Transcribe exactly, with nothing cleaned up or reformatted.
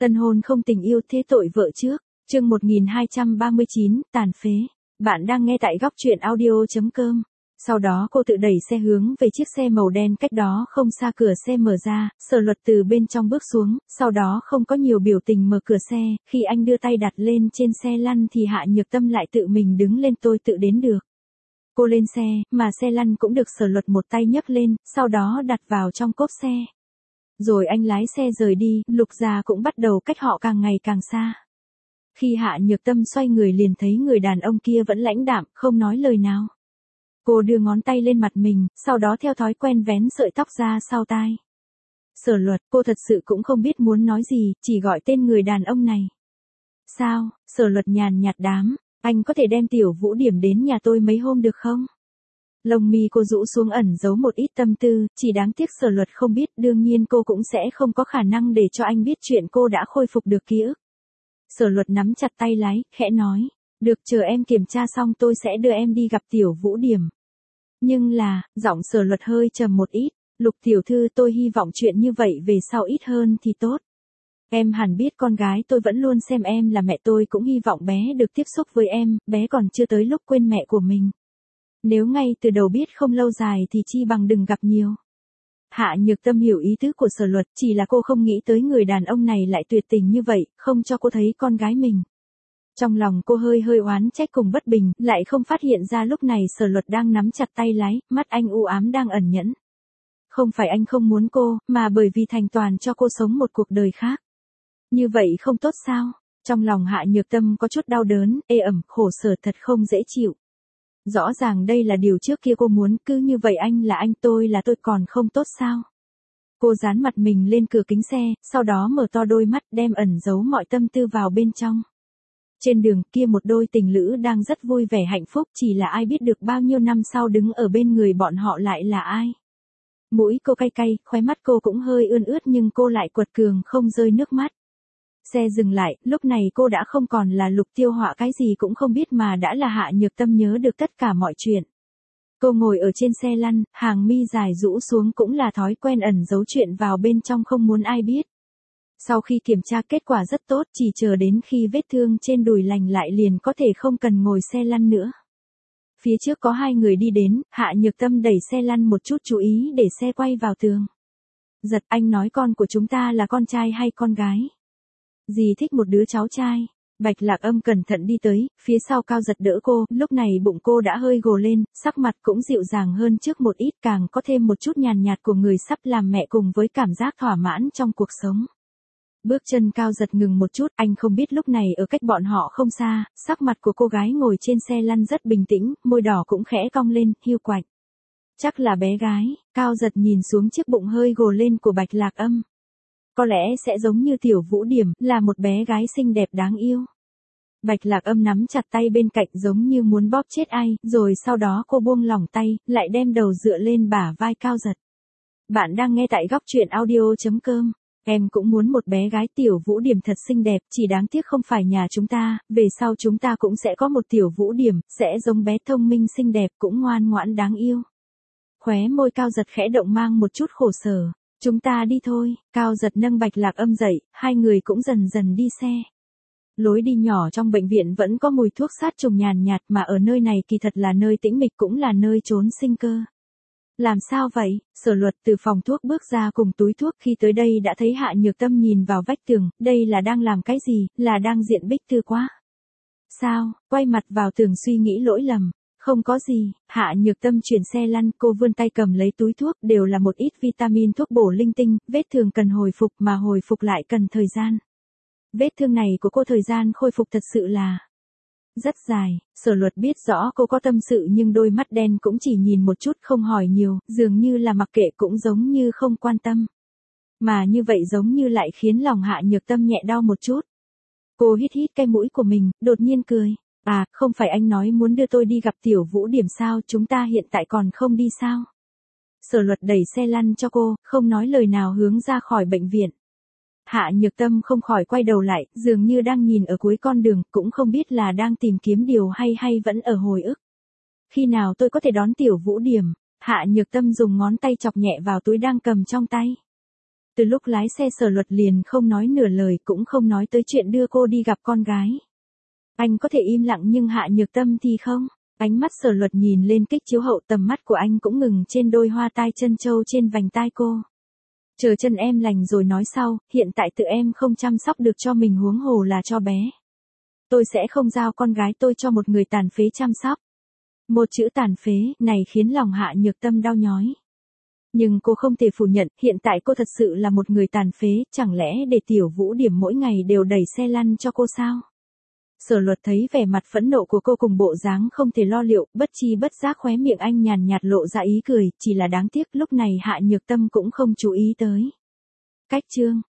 Tân hôn không tình yêu thế tội vợ trước. Chương một nghìn hai trăm ba mươi chín, tàn phế. Bạn đang nghe tại góc truyện audio.com. Sau đó cô tự đẩy xe hướng về chiếc xe màu đen cách đó không xa, cửa xe mở ra, Sở Luật từ bên trong bước xuống, sau đó không có nhiều biểu tình mở cửa xe, khi anh đưa tay đặt lên trên xe lăn thì Hạ Nhược Tâm lại tự mình đứng lên, tôi tự đến được. Cô lên xe, mà xe lăn cũng được Sở Luật một tay nhấc lên, sau đó đặt vào trong cốp xe. Rồi anh lái xe rời đi, Lục Gia cũng bắt đầu cách họ càng ngày càng xa. Khi Hạ Nhược Tâm xoay người liền thấy người đàn ông kia vẫn lãnh đạm, không nói lời nào. Cô đưa ngón tay lên mặt mình, sau đó theo thói quen vén sợi tóc ra sau tai. Sở Luật, cô thật sự cũng không biết muốn nói gì, chỉ gọi tên người đàn ông này. Sao? Sở Luật nhàn nhạt đám, anh có thể đem Tiểu Vũ Điểm đến nhà tôi mấy hôm được không? Lông mi cô rũ xuống ẩn giấu một ít tâm tư, chỉ đáng tiếc Sở Luật không biết, đương nhiên cô cũng sẽ không có khả năng để cho anh biết chuyện cô đã khôi phục được ký ức. Sở Luật nắm chặt tay lái, khẽ nói, được, chờ em kiểm tra xong tôi sẽ đưa em đi gặp Tiểu Vũ Điểm. Nhưng là, giọng Sở Luật hơi trầm một ít, Lục tiểu thư, tôi hy vọng chuyện như vậy về sau ít hơn thì tốt. Em hẳn biết con gái tôi vẫn luôn xem em là mẹ, tôi cũng hy vọng bé được tiếp xúc với em, bé còn chưa tới lúc quên mẹ của mình. Nếu ngay từ đầu biết không lâu dài thì chi bằng đừng gặp nhiều. Hạ Nhược Tâm hiểu ý tứ của Sở Luật, chỉ là cô không nghĩ tới người đàn ông này lại tuyệt tình như vậy, không cho cô thấy con gái mình. Trong lòng cô hơi hơi oán trách cùng bất bình, lại không phát hiện ra lúc này Sở Luật đang nắm chặt tay lái, mắt anh u ám đang ẩn nhẫn. Không phải anh không muốn cô, mà bởi vì thành toàn cho cô sống một cuộc đời khác. Như vậy không tốt sao? Trong lòng Hạ Nhược Tâm có chút đau đớn, ê ẩm, khổ sở, thật không dễ chịu. Rõ ràng đây là điều trước kia cô muốn, cứ như vậy anh là anh, tôi là tôi, còn không tốt sao? Cô dán mặt mình lên cửa kính xe, sau đó mở to đôi mắt, đem ẩn giấu mọi tâm tư vào bên trong. Trên đường kia một đôi tình lữ đang rất vui vẻ hạnh phúc, chỉ là ai biết được bao nhiêu năm sau đứng ở bên người bọn họ lại là ai. Mũi cô cay cay, khóe mắt cô cũng hơi ươn ướt nhưng cô lại quật cường không rơi nước mắt. Xe dừng lại, lúc này cô đã không còn là Lục Tiêu Họa, cái gì cũng không biết, mà đã là Hạ Nhược Tâm, nhớ được tất cả mọi chuyện. Cô ngồi ở trên xe lăn, hàng mi dài rũ xuống, cũng là thói quen ẩn giấu chuyện vào bên trong, không muốn ai biết. Sau khi kiểm tra kết quả rất tốt, chỉ chờ đến khi vết thương trên đùi lành lại liền có thể không cần ngồi xe lăn nữa. Phía trước có hai người đi đến, Hạ Nhược Tâm đẩy xe lăn một chút, chú ý để xe quay vào tường. Giật, anh nói con của chúng ta là con trai hay con gái? Dì thích một đứa cháu trai. Bạch Lạc Âm cẩn thận đi tới, phía sau Cao Giật đỡ cô, lúc này bụng cô đã hơi gồ lên, sắc mặt cũng dịu dàng hơn trước một ít, càng có thêm một chút nhàn nhạt của người sắp làm mẹ cùng với cảm giác thỏa mãn trong cuộc sống. Bước chân Cao Giật ngừng một chút, anh không biết lúc này ở cách bọn họ không xa, sắc mặt của cô gái ngồi trên xe lăn rất bình tĩnh, môi đỏ cũng khẽ cong lên, hiu quạnh. Chắc là bé gái. Cao Giật nhìn xuống chiếc bụng hơi gồ lên của Bạch Lạc Âm. Có lẽ sẽ giống như Tiểu Vũ Điểm, là một bé gái xinh đẹp đáng yêu. Bạch Lạc Âm nắm chặt tay bên cạnh giống như muốn bóp chết ai, rồi sau đó cô buông lỏng tay, lại đem đầu dựa lên bả vai Cao Giật. Bạn đang nghe tại góc truyện audio.com. Em cũng muốn một bé gái Tiểu Vũ Điểm thật xinh đẹp, chỉ đáng tiếc không phải nhà chúng ta, về sau chúng ta cũng sẽ có một Tiểu Vũ Điểm, sẽ giống bé thông minh xinh đẹp, cũng ngoan ngoãn đáng yêu. Khóe môi Cao Giật khẽ động mang một chút khổ sở. Chúng ta đi thôi. Cao Giật nâng Bạch Lạc Âm dậy, hai người cũng dần dần đi xe. Lối đi nhỏ trong bệnh viện vẫn có mùi thuốc sát trùng nhàn nhạt, mà ở nơi này kỳ thật là nơi tĩnh mịch, cũng là nơi trốn sinh cơ. Làm sao vậy? Sở Luật từ phòng thuốc bước ra cùng túi thuốc, khi tới đây đã thấy Hạ Nhược Tâm nhìn vào vách tường, đây là đang làm cái gì, là đang diện bích thư quá. Sao? Quay mặt vào tường suy nghĩ lỗi lầm. Không có gì. Hạ Nhược Tâm chuyển xe lăn, cô vươn tay cầm lấy túi thuốc, đều là một ít vitamin thuốc bổ linh tinh, vết thương cần hồi phục, mà hồi phục lại cần thời gian. Vết thương này của cô thời gian khôi phục thật sự là rất dài. Sở Luật biết rõ cô có tâm sự nhưng đôi mắt đen cũng chỉ nhìn một chút, không hỏi nhiều, dường như là mặc kệ, cũng giống như không quan tâm. Mà như vậy giống như lại khiến lòng Hạ Nhược Tâm nhẹ đau một chút. Cô hít hít cái mũi của mình, đột nhiên cười. À, không phải anh nói muốn đưa tôi đi gặp Tiểu Vũ Điểm sao, chúng ta hiện tại còn không đi sao? Sở Luật đẩy xe lăn cho cô, không nói lời nào hướng ra khỏi bệnh viện. Hạ Nhược Tâm không khỏi quay đầu lại, dường như đang nhìn ở cuối con đường, cũng không biết là đang tìm kiếm điều hay hay vẫn ở hồi ức. Khi nào tôi có thể đón Tiểu Vũ Điểm? Hạ Nhược Tâm dùng ngón tay chọc nhẹ vào túi đang cầm trong tay. Từ lúc lái xe Sở Luật liền không nói nửa lời cũng không nói tới chuyện đưa cô đi gặp con gái. Anh có thể im lặng nhưng Hạ Nhược Tâm thì không. Ánh mắt Sở Luật nhìn lên kính chiếu hậu, tầm mắt của anh cũng ngừng trên đôi hoa tai chân châu trên vành tai cô. Chờ chân em lành rồi nói sau, hiện tại tự em không chăm sóc được cho mình huống hồ là cho bé. Tôi sẽ không giao con gái tôi cho một người tàn phế chăm sóc. Một chữ tàn phế này khiến lòng Hạ Nhược Tâm đau nhói. Nhưng cô không thể phủ nhận, hiện tại cô thật sự là một người tàn phế, chẳng lẽ để Tiểu Vũ Điểm mỗi ngày đều đẩy xe lăn cho cô sao? Sở Luật thấy vẻ mặt phẫn nộ của cô cùng bộ dáng không thể lo liệu, bất chi bất giác khóe miệng anh nhàn nhạt lộ ra ý cười, chỉ là đáng tiếc lúc này Hạ Nhược Tâm cũng không chú ý tới. Cách chương